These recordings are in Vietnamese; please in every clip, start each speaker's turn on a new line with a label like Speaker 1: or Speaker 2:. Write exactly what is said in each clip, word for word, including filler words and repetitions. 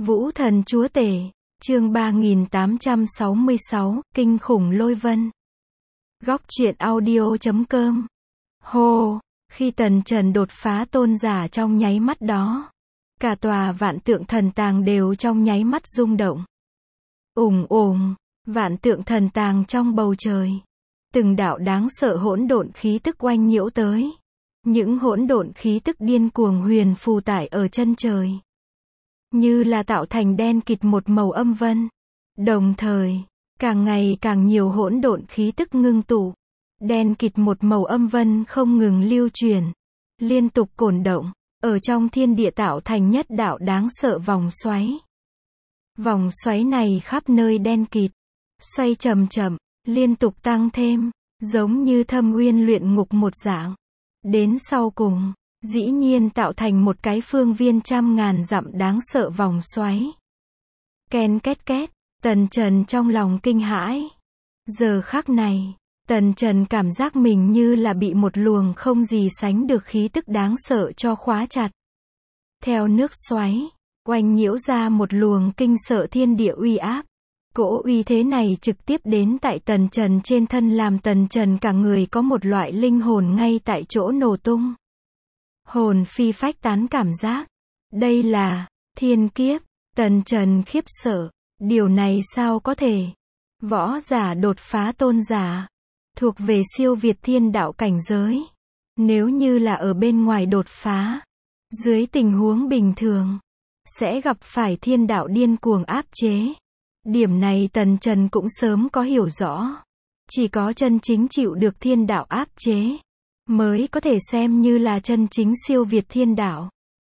Speaker 1: Vũ thần chúa tể, chương ba nghìn tám trăm sáu mươi sáu, kinh khủng lôi vân. Góc truyện audio chấm com. Hô, khi Tần Trần đột phá tôn giả trong nháy mắt đó, cả tòa vạn tượng thần tàng đều trong nháy mắt rung động. Ùng ùng, vạn tượng thần tàng trong bầu trời, từng đạo đáng sợ hỗn độn khí tức oanh nhiễu tới. Những hỗn độn khí tức điên cuồng huyền phù tải ở chân trời, như là tạo thành đen kịt một màu âm vân. Đồng thời, càng ngày càng nhiều hỗn độn khí tức ngưng tụ, đen kịt một màu âm vân không ngừng lưu truyền, liên tục cổn động, ở trong thiên địa tạo thành nhất đạo đáng sợ vòng xoáy. Vòng xoáy này khắp nơi đen kịt, xoay chậm chậm, liên tục tăng thêm, giống như thâm uyên luyện ngục một dạng. Đến sau cùng, dĩ nhiên tạo thành một cái phương viên trăm ngàn dặm đáng sợ vòng xoáy. Ken két két, Tần Trần trong lòng kinh hãi. Giờ khắc này, Tần Trần cảm giác mình như là bị một luồng không gì sánh được khí tức đáng sợ cho khóa chặt. Theo nước xoáy, oanh nhiễu ra một luồng kinh sợ thiên địa uy áp. Cỗ uy thế này trực tiếp đến tại Tần Trần trên thân, làm Tần Trần cả người có một loại linh hồn ngay tại chỗ nổ tung. Hồn phi phách tán cảm giác. Đây là thiên kiếp. Tần Trần khiếp sợ. Điều này sao có thể? Võ giả đột phá tôn giả, thuộc về siêu việt thiên đạo cảnh giới. Nếu như là ở bên ngoài đột phá, dưới tình huống bình thường, sẽ gặp phải thiên đạo điên cuồng áp chế. Điểm này Tần Trần cũng sớm có hiểu rõ. Chỉ có chân chính chịu được thiên đạo áp chế, mới có thể xem như là chân chính siêu việt thiên đạo.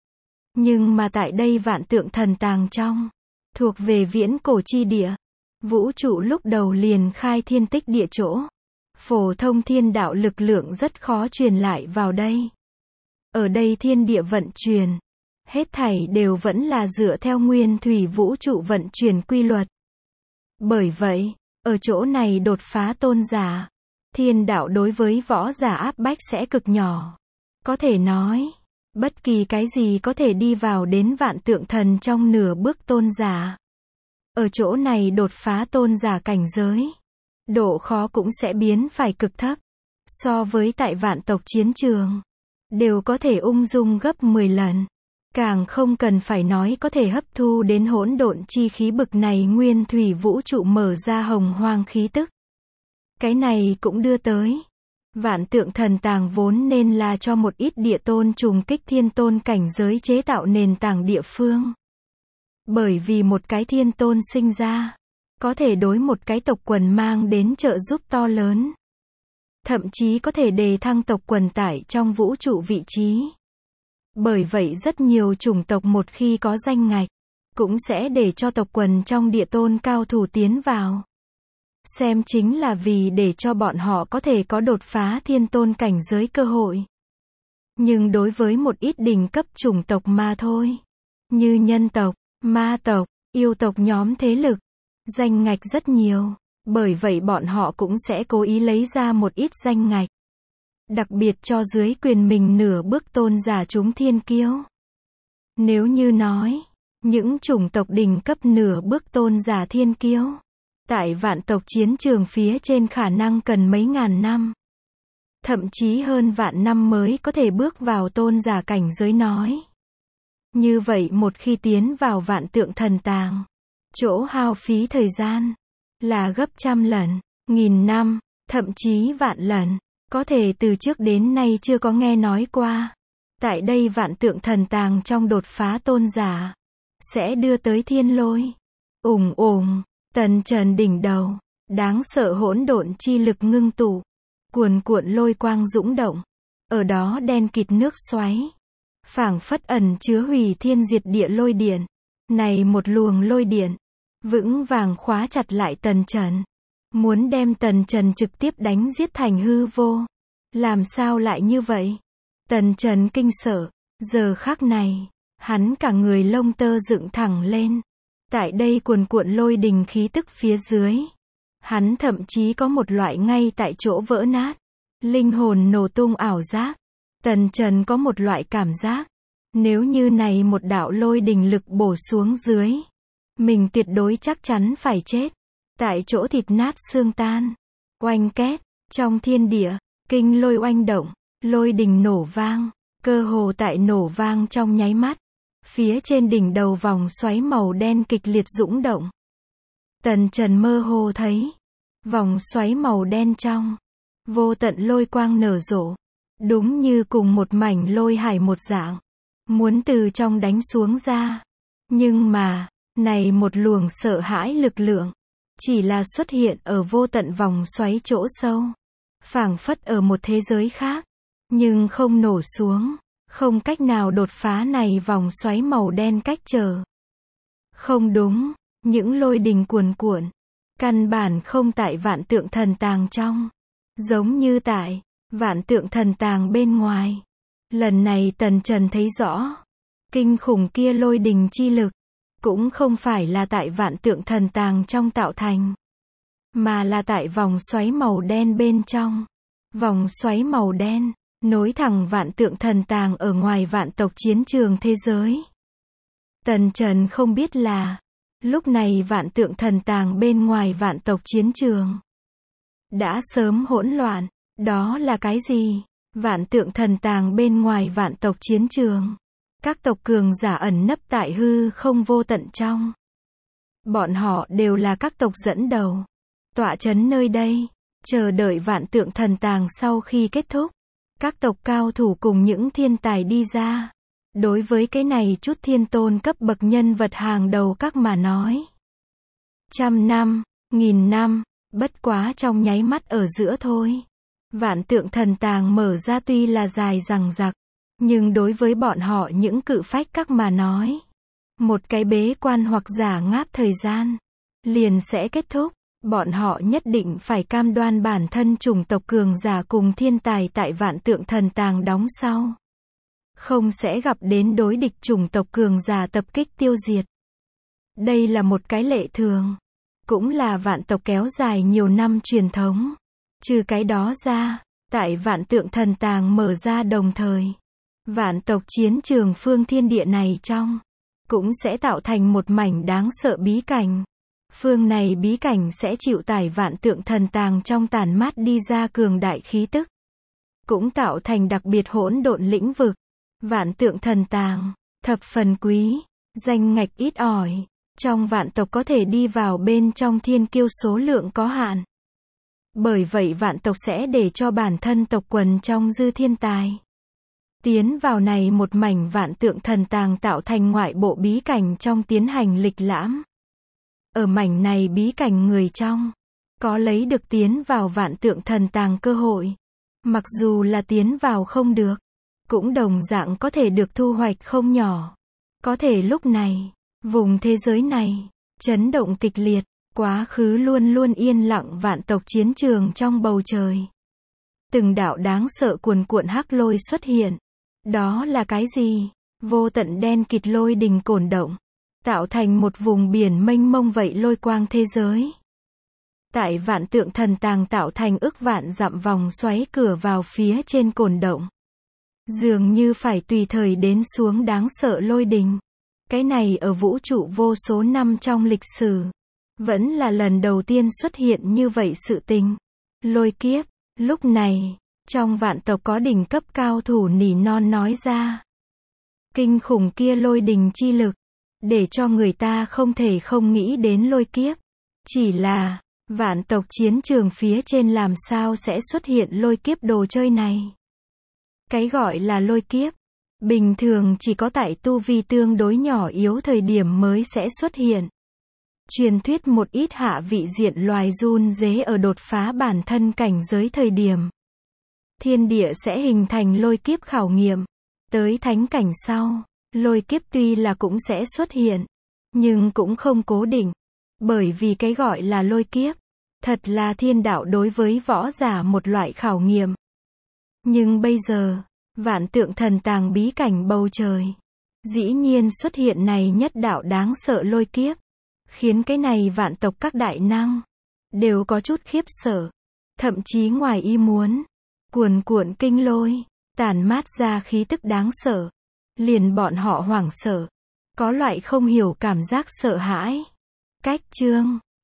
Speaker 1: Nhưng mà tại đây vạn tượng thần tàng trong, thuộc về viễn cổ chi địa, vũ trụ lúc đầu liền khai thiên tích địa chỗ. Phổ thông thiên đạo lực lượng rất khó truyền lại vào đây. Ở đây thiên địa vận chuyển, hết thảy đều vẫn là dựa theo nguyên thủy vũ trụ vận chuyển quy luật. Bởi vậy, ở chỗ này đột phá tôn giả, thiên đạo đối với võ giả áp bách sẽ cực nhỏ. Có thể nói, bất kỳ cái gì có thể đi vào đến vạn tượng thần trong nửa bước tôn giả. Ở chỗ này đột phá tôn giả cảnh giới, độ khó cũng sẽ biến phải cực thấp. So với tại vạn tộc chiến trường, đều có thể ung dung gấp mười lần. Càng không cần phải nói có thể hấp thu đến hỗn độn chi khí bực này nguyên thủy vũ trụ mở ra hồng hoang khí tức. Cái này cũng đưa tới, vạn tượng thần tàng vốn nên là cho một ít địa tôn trùng kích thiên tôn cảnh giới chế tạo nền tảng địa phương. Bởi vì một cái thiên tôn sinh ra, có thể đối một cái tộc quần mang đến trợ giúp to lớn. Thậm chí có thể đề thăng tộc quần tại trong vũ trụ vị trí. Bởi vậy rất nhiều chủng tộc một khi có danh ngạch, cũng sẽ để cho tộc quần trong địa tôn cao thủ tiến vào. Xem chính là vì để cho bọn họ có thể có đột phá thiên tôn cảnh giới cơ hội. Nhưng đối với một ít đỉnh cấp chủng tộc mà thôi, như nhân tộc, ma tộc, yêu tộc nhóm thế lực, danh ngạch rất nhiều, bởi vậy bọn họ cũng sẽ cố ý lấy ra một ít danh ngạch. Đặc biệt cho dưới quyền mình nửa bước tôn giả chúng thiên kiêu. Nếu như nói, những chủng tộc đỉnh cấp nửa bước tôn giả thiên kiêu, tại vạn tộc chiến trường phía trên khả năng cần mấy ngàn năm, thậm chí hơn vạn năm mới có thể bước vào tôn giả cảnh giới nói. Như vậy một khi tiến vào vạn tượng thần tàng, chỗ hao phí thời gian, là gấp trăm lần, nghìn năm, thậm chí vạn lần. Có thể từ trước đến nay chưa có nghe nói qua. Tại đây vạn tượng thần tàng trong đột phá tôn giả, sẽ đưa tới thiên lôi. Ùng ùng, Tần Trần đỉnh đầu, đáng sợ hỗn độn chi lực ngưng tụ, cuồn cuộn lôi quang dũng động. Ở đó đen kịt nước xoáy, phảng phất ẩn chứa hủy thiên diệt địa lôi điện. Này một luồng lôi điện, vững vàng khóa chặt lại Tần Trần. Muốn đem Tần Trần trực tiếp đánh giết thành hư vô. Làm sao lại như vậy? Tần Trần kinh sợ. Giờ khắc này, hắn cả người lông tơ dựng thẳng lên. Tại đây cuồn cuộn lôi đình khí tức phía dưới, hắn thậm chí có một loại ngay tại chỗ vỡ nát, linh hồn nổ tung ảo giác. Tần Trần có một loại cảm giác, Nếu như này một đạo lôi đình lực bổ xuống dưới, mình tuyệt đối chắc chắn phải chết. Tại chỗ thịt nát xương tan. Oanh két, trong thiên địa, kinh lôi oanh động, lôi đình nổ vang, cơ hồ tại nổ vang trong nháy mắt. Phía trên đỉnh đầu vòng xoáy màu đen kịch liệt dũng động. Tần Trần mơ hồ thấy, vòng xoáy màu đen trong, vô tận lôi quang nở rộ, đúng như cùng một mảnh lôi hải một dạng, muốn từ trong đánh xuống ra. Nhưng mà, này một luồng sợ hãi lực lượng, chỉ là xuất hiện ở vô tận vòng xoáy chỗ sâu, phảng phất ở một thế giới khác, nhưng không nổ xuống, không cách nào đột phá này vòng xoáy màu đen cách trở. Không đúng, những lôi đình cuồn cuộn, căn bản không tại vạn tượng thần tàng trong, giống như tại vạn tượng thần tàng bên ngoài. Lần này Tần Trần thấy rõ, kinh khủng kia lôi đình chi lực, cũng không phải là tại vạn tượng thần tàng trong tạo thành, mà là tại vòng xoáy màu đen bên trong. Vòng xoáy màu đen, nối thẳng vạn tượng thần tàng ở ngoài vạn tộc chiến trường thế giới. Tần Trần không biết là, lúc này vạn tượng thần tàng bên ngoài vạn tộc chiến trường đã sớm hỗn loạn. Đó là cái gì? Vạn tượng thần tàng bên ngoài vạn tộc chiến trường, các tộc cường giả ẩn nấp tại hư không vô tận trong. Bọn họ đều là các tộc dẫn đầu, tọa chấn nơi đây, chờ đợi vạn tượng thần tàng sau khi kết thúc. Các tộc cao thủ cùng những thiên tài đi ra. Đối với cái này chút thiên tôn cấp bậc nhân vật hàng đầu các mà nói, trăm năm, nghìn năm, bất quá trong nháy mắt ở giữa thôi. Vạn tượng thần tàng mở ra tuy là dài dằng dặc, nhưng đối với bọn họ những cự phách các mà nói, một cái bế quan hoặc giả ngáp thời gian, liền sẽ kết thúc. Bọn họ nhất định phải cam đoan bản thân chủng tộc cường giả cùng thiên tài tại vạn tượng thần tàng đóng sau, không sẽ gặp đến đối địch chủng tộc cường giả tập kích tiêu diệt. Đây là một cái lệ thường, cũng là vạn tộc kéo dài nhiều năm truyền thống. Trừ cái đó ra, tại vạn tượng thần tàng mở ra đồng thời, vạn tộc chiến trường phương thiên địa này trong, cũng sẽ tạo thành một mảnh đáng sợ bí cảnh. Phương này bí cảnh sẽ chịu tải vạn tượng thần tàng trong tản mát đi ra cường đại khí tức, cũng tạo thành đặc biệt hỗn độn lĩnh vực. Vạn tượng thần tàng, thập phần quý, danh ngạch ít ỏi, trong vạn tộc có thể đi vào bên trong thiên kiêu số lượng có hạn. Bởi vậy vạn tộc sẽ để cho bản thân tộc quần trong dư thiên tài tiến vào này một mảnh vạn tượng thần tàng tạo thành ngoại bộ bí cảnh trong tiến hành lịch lãm. Ở mảnh này bí cảnh người trong, có lấy được tiến vào vạn tượng thần tàng cơ hội. Mặc dù là tiến vào không được, cũng đồng dạng có thể được thu hoạch không nhỏ. Có thể lúc này, vùng thế giới này, chấn động kịch liệt, quá khứ luôn luôn yên lặng vạn tộc chiến trường trong bầu trời. Từng đạo đáng sợ cuồn cuộn hắc lôi xuất hiện. Đó là cái gì? Vô tận đen kịt lôi đình cổn động, tạo thành một vùng biển mênh mông vậy lôi quang thế giới. Tại vạn tượng thần tàng tạo thành ức vạn dặm vòng xoáy cửa vào phía trên cổn động. Dường như phải tùy thời đến xuống đáng sợ lôi đình. Cái này ở vũ trụ vô số năm trong lịch sử, vẫn là lần đầu tiên xuất hiện như vậy sự tình. Lôi kiếp, lúc này, trong vạn tộc có đỉnh cấp cao thủ nỉ non nói ra. Kinh khủng kia lôi đình chi lực, để cho người ta không thể không nghĩ đến lôi kiếp. Chỉ là, vạn tộc chiến trường phía trên làm sao sẽ xuất hiện lôi kiếp đồ chơi này. Cái gọi là lôi kiếp, bình thường chỉ có tại tu vi tương đối nhỏ yếu thời điểm mới sẽ xuất hiện. Truyền thuyết một ít hạ vị diện loài run rế ở đột phá bản thân cảnh giới thời điểm, thiên địa sẽ hình thành lôi kiếp khảo nghiệm. Tới thánh cảnh sau, lôi kiếp tuy là cũng sẽ xuất hiện, nhưng cũng không cố định. Bởi vì cái gọi là lôi kiếp, thật là thiên đạo đối với võ giả một loại khảo nghiệm. Nhưng bây giờ, vạn tượng thần tàng bí cảnh bầu trời, dĩ nhiên xuất hiện này nhất đạo đáng sợ lôi kiếp, khiến cái này vạn tộc các đại năng đều có chút khiếp sợ, thậm chí ngoài ý muốn. Cuồn cuộn kinh lôi, tản mát ra khí tức đáng sợ, Liền bọn họ hoảng sợ. Có loại không hiểu cảm giác sợ hãi. Cách chương